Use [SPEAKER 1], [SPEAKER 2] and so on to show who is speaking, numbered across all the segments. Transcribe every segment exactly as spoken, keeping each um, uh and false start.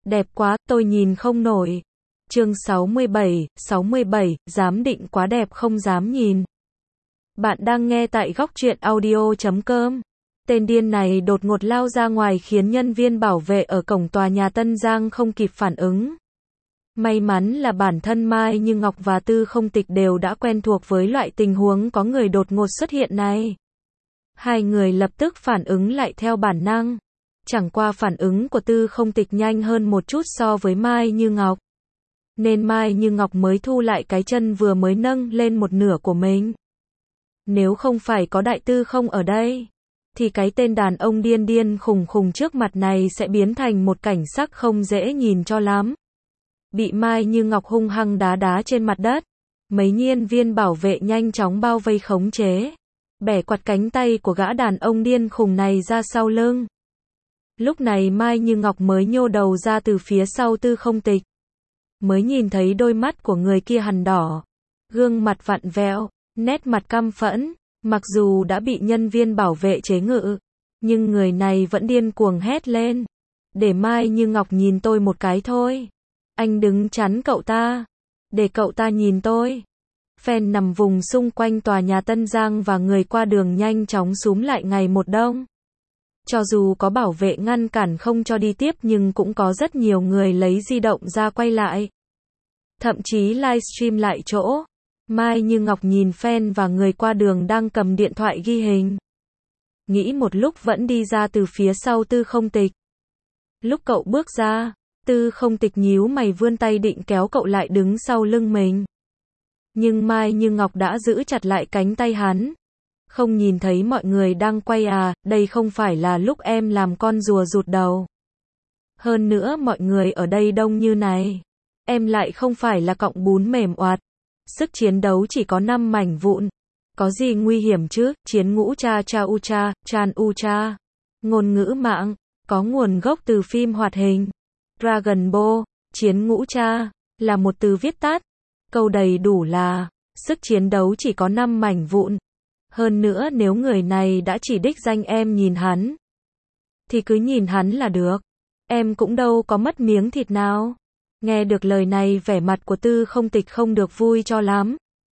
[SPEAKER 1] Đẹp quá, tôi nhìn không nổi. Chương sáu mươi bảy, sáu mươi bảy, giám định quá đẹp không dám nhìn. Bạn đang nghe tại góc truyện audio chấm com. Tên điên này đột ngột lao ra ngoài khiến nhân viên bảo vệ ở cổng tòa nhà Tân Giang không kịp phản ứng. May mắn là bản thân Mai Như Ngọc và Tư Không Tịch đều đã quen thuộc với loại tình huống có người đột ngột xuất hiện này. Hai người lập tức phản ứng lại theo bản năng. Chẳng qua phản ứng của Tư Không Tịch nhanh hơn một chút so với Mai Như Ngọc. Nên Mai Như Ngọc mới thu lại cái chân vừa mới nâng lên một nửa của mình. Nếu không phải có đại tư không ở đây, thì cái tên đàn ông điên điên khùng khùng trước mặt này sẽ biến thành một cảnh sắc không dễ nhìn cho lắm. Bị Mai Như Ngọc hung hăng đá đá trên mặt đất. Mấy nhân viên bảo vệ nhanh chóng bao vây khống chế. Bẻ quạt cánh tay của gã đàn ông điên khùng này ra sau lưng. Lúc này Mai Như Ngọc mới nhô đầu ra từ phía sau Tư Không Tịch. Mới nhìn thấy đôi mắt của người kia hằn đỏ. Gương mặt vặn vẹo, nét mặt căm phẫn. Mặc dù đã bị nhân viên bảo vệ chế ngự, nhưng người này vẫn điên cuồng hét lên. Để Mai Như Ngọc nhìn tôi một cái thôi. Anh đứng chắn cậu ta. Để cậu ta nhìn tôi. Fan nằm vùng xung quanh tòa nhà Tân Giang và người qua đường nhanh chóng xúm lại ngày một đông. Cho dù có bảo vệ ngăn cản không cho đi tiếp nhưng cũng có rất nhiều người lấy di động ra quay lại. Thậm chí livestream lại chỗ. Mai Như Ngọc nhìn fan và người qua đường đang cầm điện thoại ghi hình. Nghĩ một lúc vẫn đi ra từ phía sau Tư Không Tịch. Lúc cậu bước ra, Tư Không Tịch nhíu mày vươn tay định kéo cậu lại đứng sau lưng mình. Nhưng Mai Như Ngọc đã giữ chặt lại cánh tay hắn. Không nhìn thấy mọi người đang quay à, đây không phải là lúc em làm con rùa rụt đầu. Hơn nữa mọi người ở đây đông như này. Em lại không phải là cọng bún mềm oạt. Sức chiến đấu chỉ có năm mảnh vụn. Có gì nguy hiểm chứ, chiến ngũ cha cha u cha, chan u cha. Ngôn ngữ mạng, có nguồn gốc từ phim hoạt hình. Dragon Ball, chiến ngũ cha, là một từ viết tắt. Câu đầy đủ là, sức chiến đấu chỉ có năm mảnh vụn. Hơn nữa nếu người này đã chỉ đích danh em nhìn hắn, thì cứ nhìn hắn là được. Em cũng đâu có mất miếng thịt nào. Nghe được lời này vẻ mặt của Tư Không Tịch không được vui cho lắm.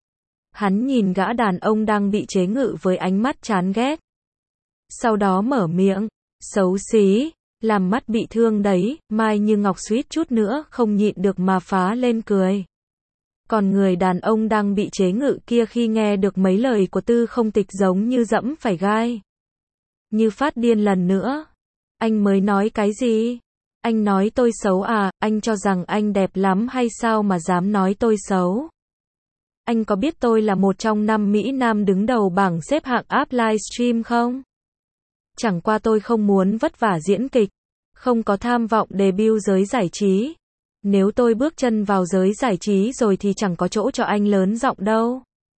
[SPEAKER 1] Hắn nhìn gã đàn ông đang bị chế ngự với ánh mắt chán ghét. Sau đó mở miệng, xấu xí, làm mắt bị thương đấy. Mai Như Ngọc suýt chút nữa không nhịn được mà phá lên cười. Còn người đàn ông đang bị chế ngự kia khi nghe được mấy lời của Tư Không Tịch giống như dẫm phải gai. Như phát điên lần nữa. Anh mới nói cái gì? Anh nói tôi xấu à? Anh cho rằng anh đẹp lắm hay sao mà dám nói tôi xấu? Anh có biết tôi là một trong năm Mỹ Nam đứng đầu bảng xếp hạng app livestream không? Chẳng qua tôi không muốn vất vả diễn kịch. Không có tham vọng debut giới giải trí. Nếu tôi bước chân vào giới giải trí rồi thì chẳng có chỗ cho anh lớn giọng đâu.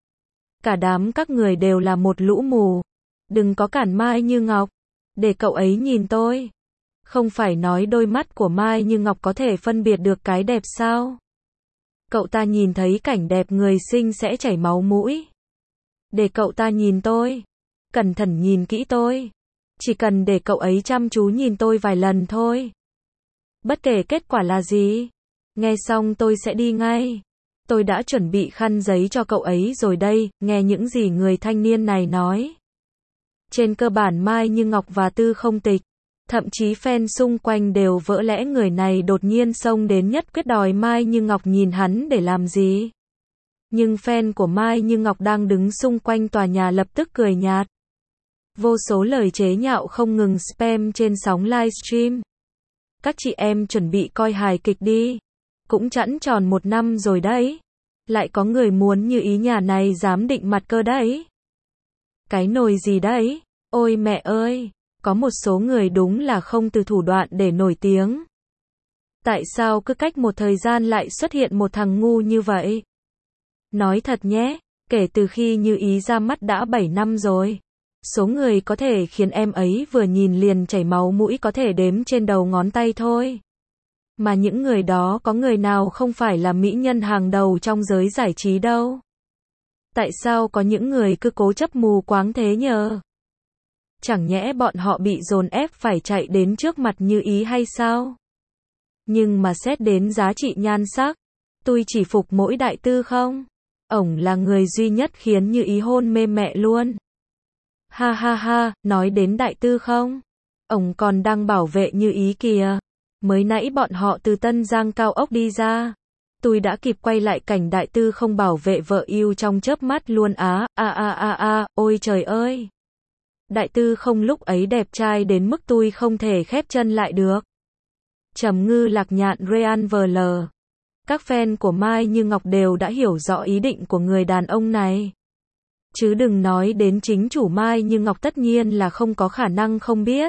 [SPEAKER 1] Cả đám các người đều là một lũ mù. Đừng có cản Mai Như Ngọc. Để cậu ấy nhìn tôi. Không phải nói đôi mắt của Mai Như Ngọc có thể phân biệt được cái đẹp sao? Cậu ta nhìn thấy cảnh đẹp người xinh sẽ chảy máu mũi. Để cậu ta nhìn tôi. Cẩn thận nhìn kỹ tôi. Chỉ cần để cậu ấy chăm chú nhìn tôi vài lần thôi. Bất kể kết quả là gì. Nghe xong tôi sẽ đi ngay. Tôi đã chuẩn bị khăn giấy cho cậu ấy rồi đây. Nghe những gì người thanh niên này nói. Trên cơ bản Mai Như Ngọc và Tư Không Tịch, thậm chí fan xung quanh đều vỡ lẽ người này đột nhiên xông đến nhất quyết đòi Mai Như Ngọc nhìn hắn để làm gì. Nhưng fan của Mai Như Ngọc đang đứng xung quanh tòa nhà lập tức cười nhạt. Vô số lời chế nhạo không ngừng spam trên sóng livestream. Các chị em chuẩn bị coi hài kịch đi. Cũng chẵn tròn một năm rồi đấy. Lại có người muốn như ý nhà này dám định mặt cơ đấy. Cái nồi gì đấy? Ôi mẹ ơi! Có một số người đúng là không từ thủ đoạn để nổi tiếng. Tại sao cứ cách một thời gian lại xuất hiện một thằng ngu như vậy? Nói thật nhé, kể từ khi Như Ý ra mắt đã bảy năm rồi. Số người có thể khiến em ấy vừa nhìn liền chảy máu mũi có thể đếm trên đầu ngón tay thôi. Mà những người đó có người nào không phải là mỹ nhân hàng đầu trong giới giải trí đâu. Tại sao có những người cứ cố chấp mù quáng thế nhờ? Chẳng nhẽ bọn họ bị dồn ép phải chạy đến trước mặt Như Ý hay sao? Nhưng mà xét đến giá trị nhan sắc, tôi chỉ phục mỗi đại tư không. Ổng là người duy nhất khiến Như Ý hôn mê mẹ luôn. Ha ha ha, nói đến đại tư không? Ổng còn đang bảo vệ Như Ý kìa. Mới nãy bọn họ từ Tân Giang cao ốc đi ra. Tôi đã kịp quay lại cảnh đại tư không bảo vệ vợ yêu trong chớp mắt luôn á, a a a a, ôi trời ơi. Đại tư không lúc ấy đẹp trai đến mức tôi không thể khép chân lại được. Trầm ngư lạc nhạn Real vê lờ. Các fan của Mai Như Ngọc đều đã hiểu rõ ý định của người đàn ông này. Chứ đừng nói đến chính chủ Mai Như Ngọc, tất nhiên là không có khả năng không biết.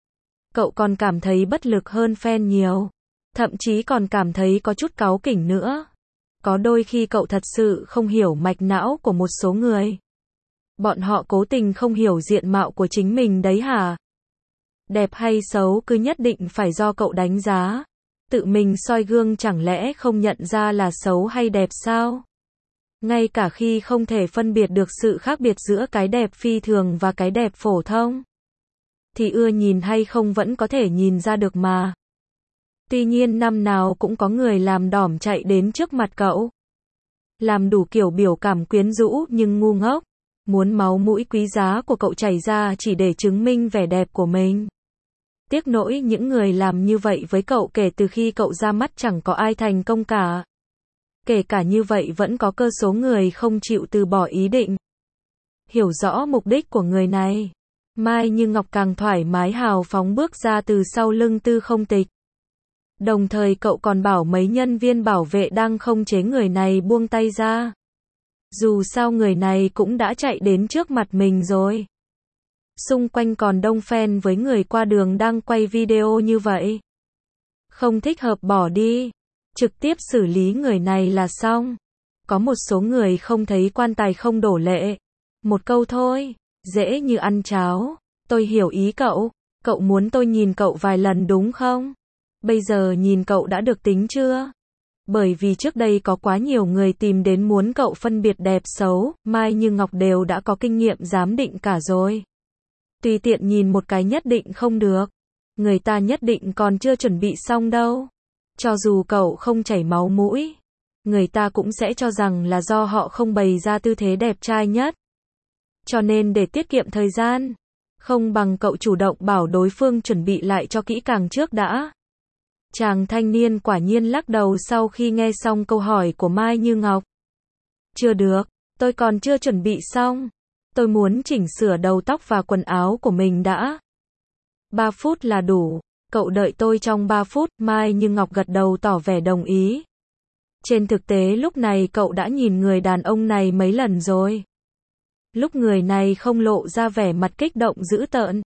[SPEAKER 1] Cậu còn cảm thấy bất lực hơn fan nhiều. Thậm chí còn cảm thấy có chút cáu kỉnh nữa. Có đôi khi cậu thật sự không hiểu mạch não của một số người. Bọn họ cố tình không hiểu diện mạo của chính mình đấy hả? Đẹp hay xấu cứ nhất định phải do cậu đánh giá. Tự mình soi gương chẳng lẽ không nhận ra là xấu hay đẹp sao? Ngay cả khi không thể phân biệt được sự khác biệt giữa cái đẹp phi thường và cái đẹp phổ thông, thì ưa nhìn hay không vẫn có thể nhìn ra được mà. Tuy nhiên năm nào cũng có người làm đỏm chạy đến trước mặt cậu. Làm đủ kiểu biểu cảm quyến rũ nhưng ngu ngốc. Muốn máu mũi quý giá của cậu chảy ra chỉ để chứng minh vẻ đẹp của mình. Tiếc nỗi những người làm như vậy với cậu kể từ khi cậu ra mắt chẳng có ai thành công cả. Kể cả như vậy vẫn có cơ số người không chịu từ bỏ ý định. Hiểu rõ mục đích của người này, Mai Như Ngọc càng thoải mái hào phóng bước ra từ sau lưng Tư Không Tịch. Đồng thời cậu còn bảo mấy nhân viên bảo vệ đang khống chế người này buông tay ra. Dù sao người này cũng đã chạy đến trước mặt mình rồi. Xung quanh còn đông fan với người qua đường đang quay video như vậy. Không thích hợp bỏ đi. Trực tiếp xử lý người này là xong. Có một số người không thấy quan tài không đổ lệ. Một câu thôi, dễ như ăn cháo. Tôi hiểu ý cậu. Cậu muốn tôi nhìn cậu vài lần đúng không? Bây giờ nhìn cậu đã được tính chưa? Bởi vì trước đây có quá nhiều người tìm đến muốn cậu phân biệt đẹp xấu, Mai Như Ngọc đều đã có kinh nghiệm giám định cả rồi. Tùy tiện nhìn một cái nhất định không được. Người ta nhất định còn chưa chuẩn bị xong đâu. Cho dù cậu không chảy máu mũi, người ta cũng sẽ cho rằng là do họ không bày ra tư thế đẹp trai nhất. Cho nên để tiết kiệm thời gian, không bằng cậu chủ động bảo đối phương chuẩn bị lại cho kỹ càng trước đã. Chàng thanh niên quả nhiên lắc đầu sau khi nghe xong câu hỏi của Mai Như Ngọc. Chưa được, tôi còn chưa chuẩn bị xong. Tôi muốn chỉnh sửa đầu tóc và quần áo của mình đã. Ba phút là đủ, cậu đợi tôi trong ba phút, Mai Như Ngọc gật đầu tỏ vẻ đồng ý. Trên thực tế lúc này cậu đã nhìn người đàn ông này mấy lần rồi. Lúc người này không lộ ra vẻ mặt kích động dữ tợn.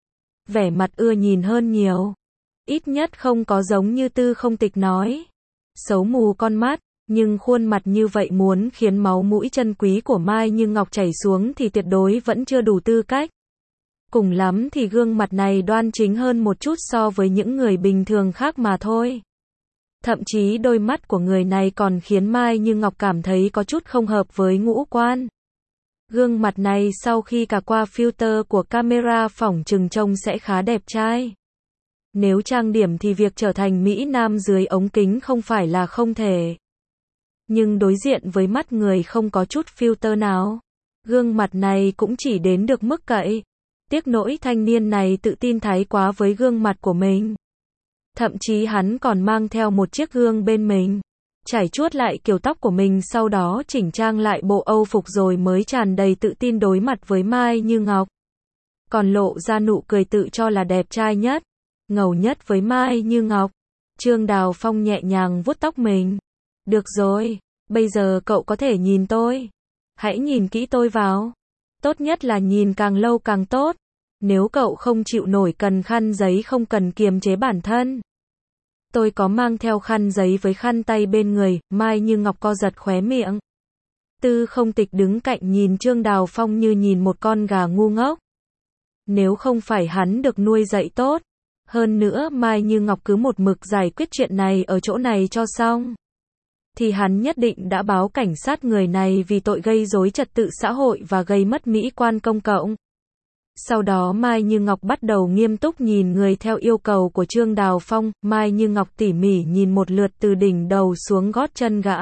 [SPEAKER 1] Vẻ mặt ưa nhìn hơn nhiều. Ít nhất không có giống như Tư Không Tịch nói. Xấu mù con mắt, nhưng khuôn mặt như vậy muốn khiến máu mũi chân quý của Mai Như Ngọc chảy xuống thì tuyệt đối vẫn chưa đủ tư cách. Cùng lắm thì gương mặt này đoan chính hơn một chút so với những người bình thường khác mà thôi. Thậm chí đôi mắt của người này còn khiến Mai Như Ngọc cảm thấy có chút không hợp với ngũ quan. Gương mặt này sau khi cả qua filter của camera phỏng chừng trông sẽ khá đẹp trai. Nếu trang điểm thì việc trở thành Mỹ Nam dưới ống kính không phải là không thể. Nhưng đối diện với mắt người không có chút filter nào, gương mặt này cũng chỉ đến được mức cậy. Tiếc nỗi thanh niên này tự tin thái quá với gương mặt của mình. Thậm chí hắn còn mang theo một chiếc gương bên mình. Chải chuốt lại kiểu tóc của mình sau đó chỉnh trang lại bộ Âu phục rồi mới tràn đầy tự tin đối mặt với Mai Như Ngọc. Còn lộ ra nụ cười tự cho là đẹp trai nhất, ngầu nhất với Mai Như Ngọc. Trương Đào Phong nhẹ nhàng vuốt tóc mình. Được rồi, bây giờ cậu có thể nhìn tôi. Hãy nhìn kỹ tôi vào. Tốt nhất là nhìn càng lâu càng tốt. Nếu cậu không chịu nổi cần khăn giấy không cần kiềm chế bản thân. Tôi có mang theo khăn giấy với khăn tay bên người, Mai Như Ngọc co giật khóe miệng. Tư Không Tịch đứng cạnh nhìn Trương Đào Phong như nhìn một con gà ngu ngốc. Nếu không phải hắn được nuôi dạy tốt, hơn nữa Mai Như Ngọc cứ một mực giải quyết chuyện này ở chỗ này cho xong, thì hắn nhất định đã báo cảnh sát người này vì tội gây rối trật tự xã hội và gây mất mỹ quan công cộng. Sau đó Mai Như Ngọc bắt đầu nghiêm túc nhìn người theo yêu cầu của Trương Đào Phong, Mai Như Ngọc tỉ mỉ nhìn một lượt từ đỉnh đầu xuống gót chân gã.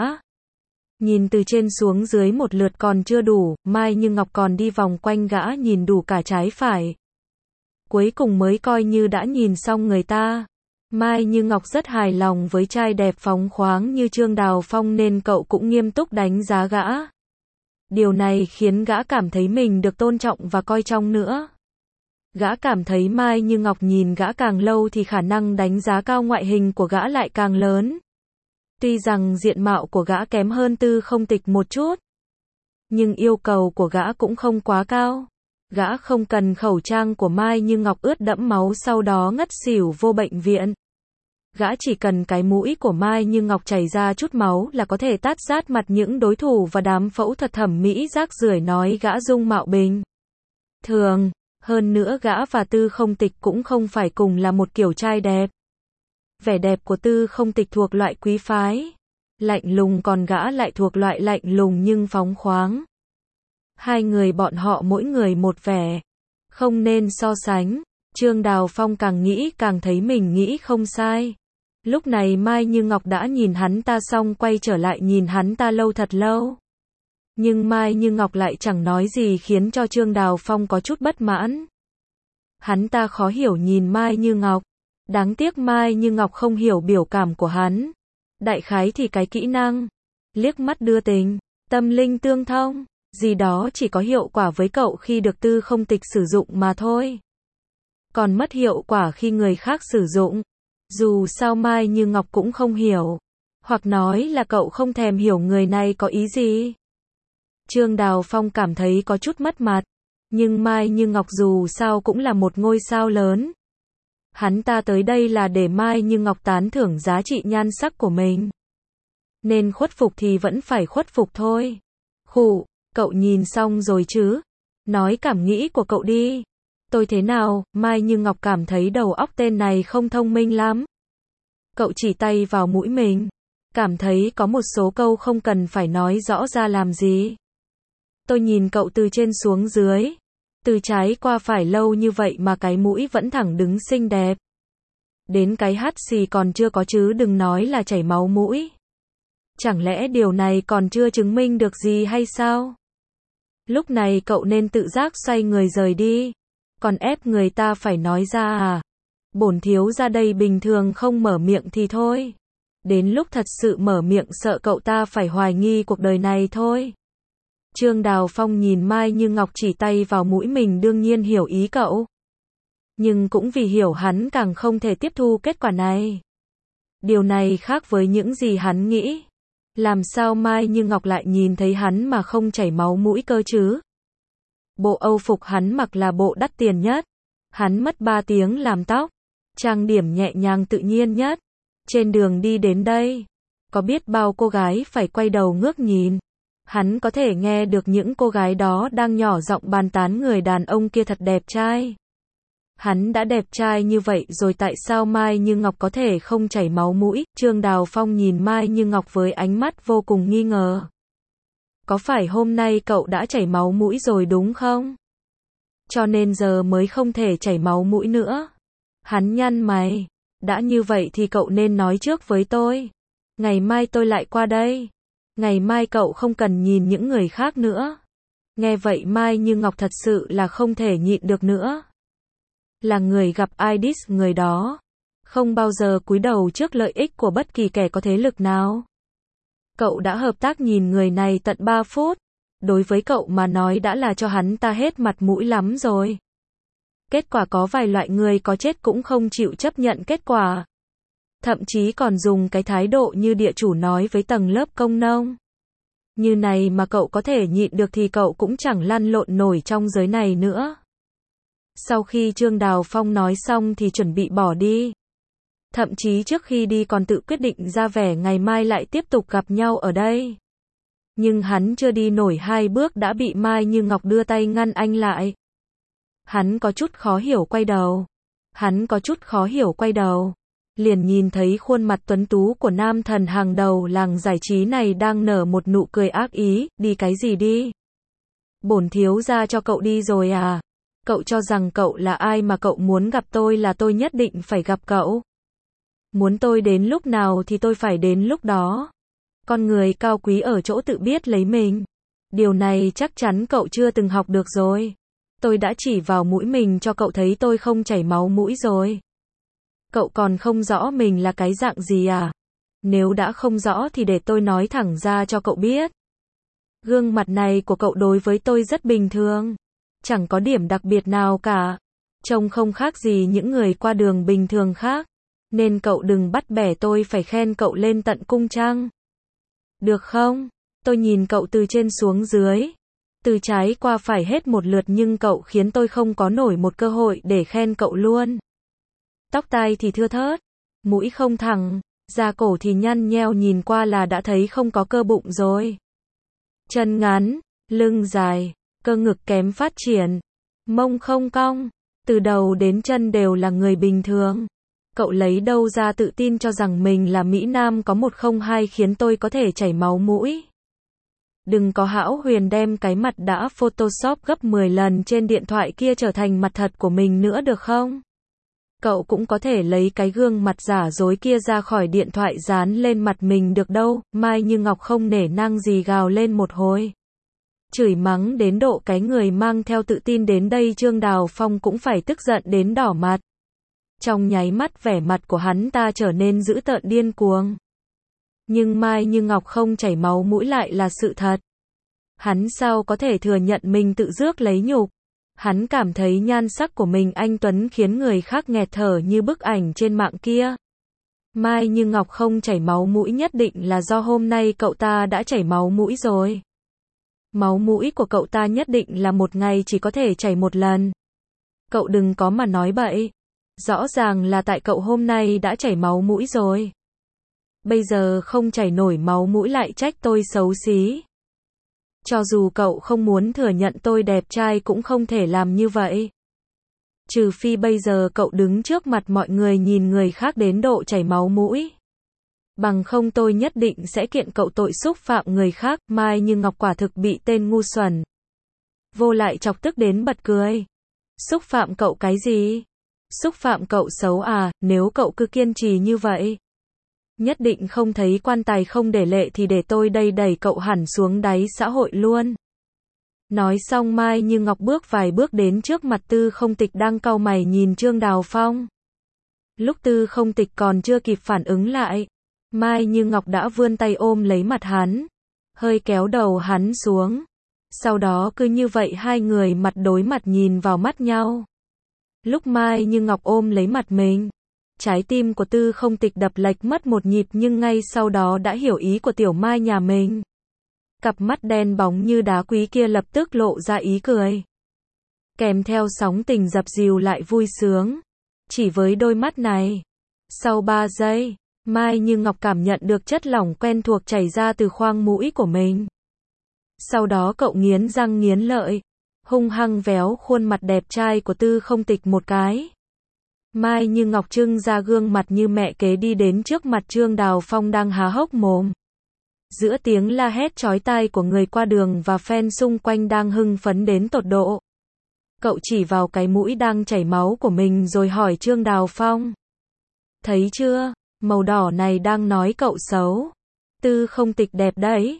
[SPEAKER 1] Nhìn từ trên xuống dưới một lượt còn chưa đủ, Mai Như Ngọc còn đi vòng quanh gã nhìn đủ cả trái phải. Cuối cùng mới coi như đã nhìn xong người ta. Mai Như Ngọc rất hài lòng với trai đẹp phóng khoáng như Trương Đào Phong nên cậu cũng nghiêm túc đánh giá gã. Điều này khiến gã cảm thấy mình được tôn trọng và coi trọng nữa. Gã cảm thấy Mai Như Ngọc nhìn gã càng lâu thì khả năng đánh giá cao ngoại hình của gã lại càng lớn. Tuy rằng diện mạo của gã kém hơn Tư Không Tịch một chút, nhưng yêu cầu của gã cũng không quá cao. Gã không cần khẩu trang của Mai Như Ngọc ướt đẫm máu sau đó ngất xỉu vô bệnh viện. Gã chỉ cần cái mũi của Mai Như Ngọc chảy ra chút máu là có thể tát rát mặt những đối thủ và đám phẫu thuật thẩm mỹ rác rưởi nói gã dung mạo bình thường. Hơn nữa gã và Tư Không Tịch cũng không phải cùng là một kiểu trai đẹp. Vẻ đẹp của Tư Không Tịch thuộc loại quý phái, lạnh lùng, còn gã lại thuộc loại lạnh lùng nhưng phóng khoáng. Hai người bọn họ mỗi người một vẻ, không nên so sánh. Trương Đào Phong càng nghĩ càng thấy mình nghĩ không sai. Lúc này Mai Như Ngọc đã nhìn hắn ta xong quay trở lại nhìn hắn ta lâu thật lâu. Nhưng Mai Như Ngọc lại chẳng nói gì khiến cho Trương Đào Phong có chút bất mãn. Hắn ta khó hiểu nhìn Mai Như Ngọc. Đáng tiếc Mai Như Ngọc không hiểu biểu cảm của hắn. Đại khái thì cái kỹ năng liếc mắt đưa tình, tâm linh tương thông gì đó chỉ có hiệu quả với cậu khi được Tư Không Tịch sử dụng mà thôi. Còn mất hiệu quả khi người khác sử dụng. Dù sao Mai Như Ngọc cũng không hiểu. Hoặc nói là cậu không thèm hiểu người này có ý gì. Trương Đào Phong cảm thấy có chút mất mặt. Nhưng Mai Như Ngọc dù sao cũng là một ngôi sao lớn. Hắn ta tới đây là để Mai Như Ngọc tán thưởng giá trị nhan sắc của mình. Nên khuất phục thì vẫn phải khuất phục thôi. Khụ, cậu nhìn xong rồi chứ? Nói cảm nghĩ của cậu đi. Tôi thế nào? Mai Như Ngọc cảm thấy đầu óc tên này không thông minh lắm. Cậu chỉ tay vào mũi mình. Cảm thấy có một số câu không cần phải nói rõ ra làm gì. Tôi nhìn cậu từ trên xuống dưới. Từ trái qua phải lâu như vậy mà cái mũi vẫn thẳng đứng xinh đẹp. Đến cái hắt xì còn chưa có chứ đừng nói là chảy máu mũi. Chẳng lẽ điều này còn chưa chứng minh được gì hay sao? Lúc này cậu nên tự giác xoay người rời đi. Còn ép người ta phải nói ra à? Bổn thiếu ra đây bình thường không mở miệng thì thôi. Đến lúc thật sự mở miệng sợ cậu ta phải hoài nghi cuộc đời này thôi. Trương Đào Phong nhìn Mai Như Ngọc chỉ tay vào mũi mình đương nhiên hiểu ý cậu. Nhưng cũng vì hiểu hắn càng không thể tiếp thu kết quả này. Điều này khác với những gì hắn nghĩ. Làm sao Mai Như Ngọc lại nhìn thấy hắn mà không chảy máu mũi cơ chứ? Bộ Âu phục hắn mặc là bộ đắt tiền nhất. Hắn mất ba tiếng làm tóc. Trang điểm nhẹ nhàng tự nhiên nhất. Trên đường đi đến đây, có biết bao cô gái phải quay đầu ngước nhìn. Hắn có thể nghe được những cô gái đó đang nhỏ giọng bàn tán người đàn ông kia thật đẹp trai. Hắn đã đẹp trai như vậy rồi tại sao Mai Như Ngọc có thể không chảy máu mũi? Trương Đào Phong nhìn Mai Như Ngọc với ánh mắt vô cùng nghi ngờ. Có phải hôm nay cậu đã chảy máu mũi rồi đúng không? Cho nên giờ mới không thể chảy máu mũi nữa. Hắn nhăn mày. Đã như vậy thì cậu nên nói trước với tôi. Ngày mai tôi lại qua đây. Ngày mai cậu không cần nhìn những người khác nữa. Nghe vậy Mai Như Ngọc thật sự là không thể nhịn được nữa. Là người gặp ai diss người đó. Không bao giờ cúi đầu trước lợi ích của bất kỳ kẻ có thế lực nào. Cậu đã hợp tác nhìn người này tận ba phút. Đối với cậu mà nói đã là cho hắn ta hết mặt mũi lắm rồi. Kết quả có vài loại người có chết cũng không chịu chấp nhận kết quả. Thậm chí còn dùng cái thái độ như địa chủ nói với tầng lớp công nông. Như này mà cậu có thể nhịn được thì cậu cũng chẳng lăn lộn nổi trong giới này nữa. Sau khi Trương Đào Phong nói xong thì chuẩn bị bỏ đi. Thậm chí trước khi đi còn tự quyết định ra vẻ ngày mai lại tiếp tục gặp nhau ở đây. Nhưng hắn chưa đi nổi hai bước đã bị Mai Như Ngọc đưa tay ngăn anh lại. Hắn có chút khó hiểu quay đầu. Hắn có chút khó hiểu quay đầu. Liền nhìn thấy khuôn mặt tuấn tú của nam thần hàng đầu làng giải trí này đang nở một nụ cười ác ý. Đi cái gì đi? Bổn thiếu gia cho cậu đi rồi à? Cậu cho rằng cậu là ai mà cậu muốn gặp tôi là tôi nhất định phải gặp cậu. Muốn tôi đến lúc nào thì tôi phải đến lúc đó. Con người cao quý ở chỗ tự biết lấy mình. Điều này chắc chắn cậu chưa từng học được rồi. Tôi đã chỉ vào mũi mình cho cậu thấy tôi không chảy máu mũi rồi. Cậu còn không rõ mình là cái dạng gì à? Nếu đã không rõ thì để tôi nói thẳng ra cho cậu biết. Gương mặt này của cậu đối với tôi rất bình thường. Chẳng có điểm đặc biệt nào cả. Trông không khác gì những người qua đường bình thường khác. Nên cậu đừng bắt bẻ tôi phải khen cậu lên tận cung trăng. Được không? Tôi nhìn cậu từ trên xuống dưới. Từ trái qua phải hết một lượt nhưng cậu khiến tôi không có nổi một cơ hội để khen cậu luôn. Tóc tai thì thưa thớt. Mũi không thẳng. Da cổ thì nhăn nheo nhìn qua là đã thấy không có cơ bụng rồi. Chân ngắn. Lưng dài. Cơ ngực kém phát triển. Mông không cong. Từ đầu đến chân đều là người bình thường. Cậu lấy đâu ra tự tin cho rằng mình là Mỹ Nam có một không hai khiến tôi có thể chảy máu mũi. Đừng có hão huyền đem cái mặt đã Photoshop gấp mười lần trên điện thoại kia trở thành mặt thật của mình nữa được không? Cậu cũng có thể lấy cái gương mặt giả dối kia ra khỏi điện thoại dán lên mặt mình được đâu. Mai Như Ngọc không nể nang gì gào lên một hồi. Chửi mắng đến độ cái người mang theo tự tin đến đây Trương Đào Phong cũng phải tức giận đến đỏ mặt. Trong nháy mắt vẻ mặt của hắn ta trở nên dữ tợn điên cuồng. Nhưng Mai Như Ngọc không chảy máu mũi lại là sự thật. Hắn sao có thể thừa nhận mình tự rước lấy nhục. Hắn cảm thấy nhan sắc của mình anh tuấn khiến người khác nghẹt thở như bức ảnh trên mạng kia. Mai Như Ngọc không chảy máu mũi nhất định là do hôm nay cậu ta đã chảy máu mũi rồi. Máu mũi của cậu ta nhất định là một ngày chỉ có thể chảy một lần. Cậu đừng có mà nói bậy. Rõ ràng là tại cậu hôm nay đã chảy máu mũi rồi. Bây giờ không chảy nổi máu mũi lại trách tôi xấu xí. Cho dù cậu không muốn thừa nhận tôi đẹp trai cũng không thể làm như vậy. Trừ phi bây giờ cậu đứng trước mặt mọi người nhìn người khác đến độ chảy máu mũi. Bằng không tôi nhất định sẽ kiện cậu tội xúc phạm người khác. Mai Như Ngọc quả thực bị tên ngu xuẩn vô lại chọc tức đến bật cười. Xúc phạm cậu cái gì? Xúc phạm cậu xấu à? Nếu cậu cứ kiên trì như vậy, nhất định không thấy quan tài không để lệ thì để tôi đây đẩy cậu hẳn xuống đáy xã hội luôn. Nói xong Mai Như Ngọc bước vài bước đến trước mặt Tư Không Tịch đang cau mày nhìn Trương Đào Phong. Lúc Tư Không Tịch còn chưa kịp phản ứng lại, Mai Như Ngọc đã vươn tay ôm lấy mặt hắn, hơi kéo đầu hắn xuống. Sau đó cứ như vậy hai người mặt đối mặt nhìn vào mắt nhau. Lúc Mai Như Ngọc ôm lấy mặt mình, trái tim của Tư Không Tịch đập lệch mất một nhịp nhưng ngay sau đó đã hiểu ý của tiểu Mai nhà mình. Cặp mắt đen bóng như đá quý kia lập tức lộ ra ý cười. Kèm theo sóng tình dập dìu lại vui sướng. Chỉ với đôi mắt này. Sau ba giây, Mai Như Ngọc cảm nhận được chất lỏng quen thuộc chảy ra từ khoang mũi của mình. Sau đó cậu nghiến răng nghiến lợi, hung hăng véo khuôn mặt đẹp trai của Tư Không Tịch một cái. Mai Như Ngọc trưng ra gương mặt như mẹ kế đi đến trước mặt Trương Đào Phong đang há hốc mồm. Giữa tiếng la hét chói tai của người qua đường và fan xung quanh đang hưng phấn đến tột độ. Cậu chỉ vào cái mũi đang chảy máu của mình rồi hỏi Trương Đào Phong. Thấy chưa, màu đỏ này đang nói cậu xấu. Tư Không Tịch đẹp đấy.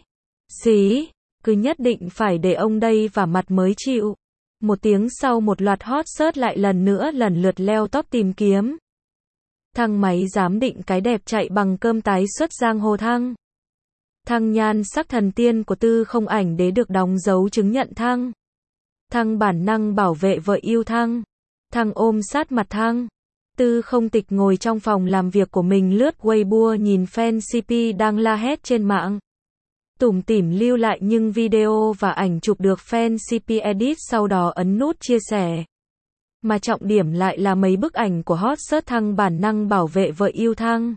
[SPEAKER 1] Xí, cứ nhất định phải để ông đây vả mặt mới chịu. Một tiếng sau một loạt hot search lại lần nữa lần lượt leo top tìm kiếm. Thang máy giám định cái đẹp chạy bằng cơm tái xuất giang hồ thăng. Thăng nhan sắc thần tiên của Tư Không Ảnh Đế được đóng dấu chứng nhận thăng. Thăng bản năng bảo vệ vợ yêu thăng. Thăng ôm sát mặt thăng. Tư Không Tịch ngồi trong phòng làm việc của mình lướt Weibo nhìn fan xê pê đang la hét trên mạng. Tủm tỉm lưu lại những video và ảnh chụp được fan xê pê edit sau đó ấn nút chia sẻ. Mà trọng điểm lại là mấy bức ảnh của hot search thăng bản năng bảo vệ vợ yêu thăng.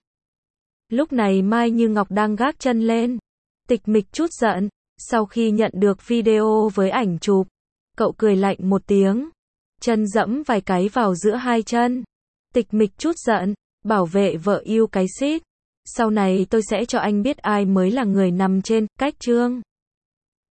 [SPEAKER 1] Lúc này Mai Như Ngọc đang gác chân lên. Tịch mịch chút giận. Sau khi nhận được video với ảnh chụp, cậu cười lạnh một tiếng. Chân dẫm vài cái vào giữa hai chân. Tịch mịch chút giận. Bảo vệ vợ yêu cái xít. Sau này tôi sẽ cho anh biết ai mới là người nằm trên, cách Trương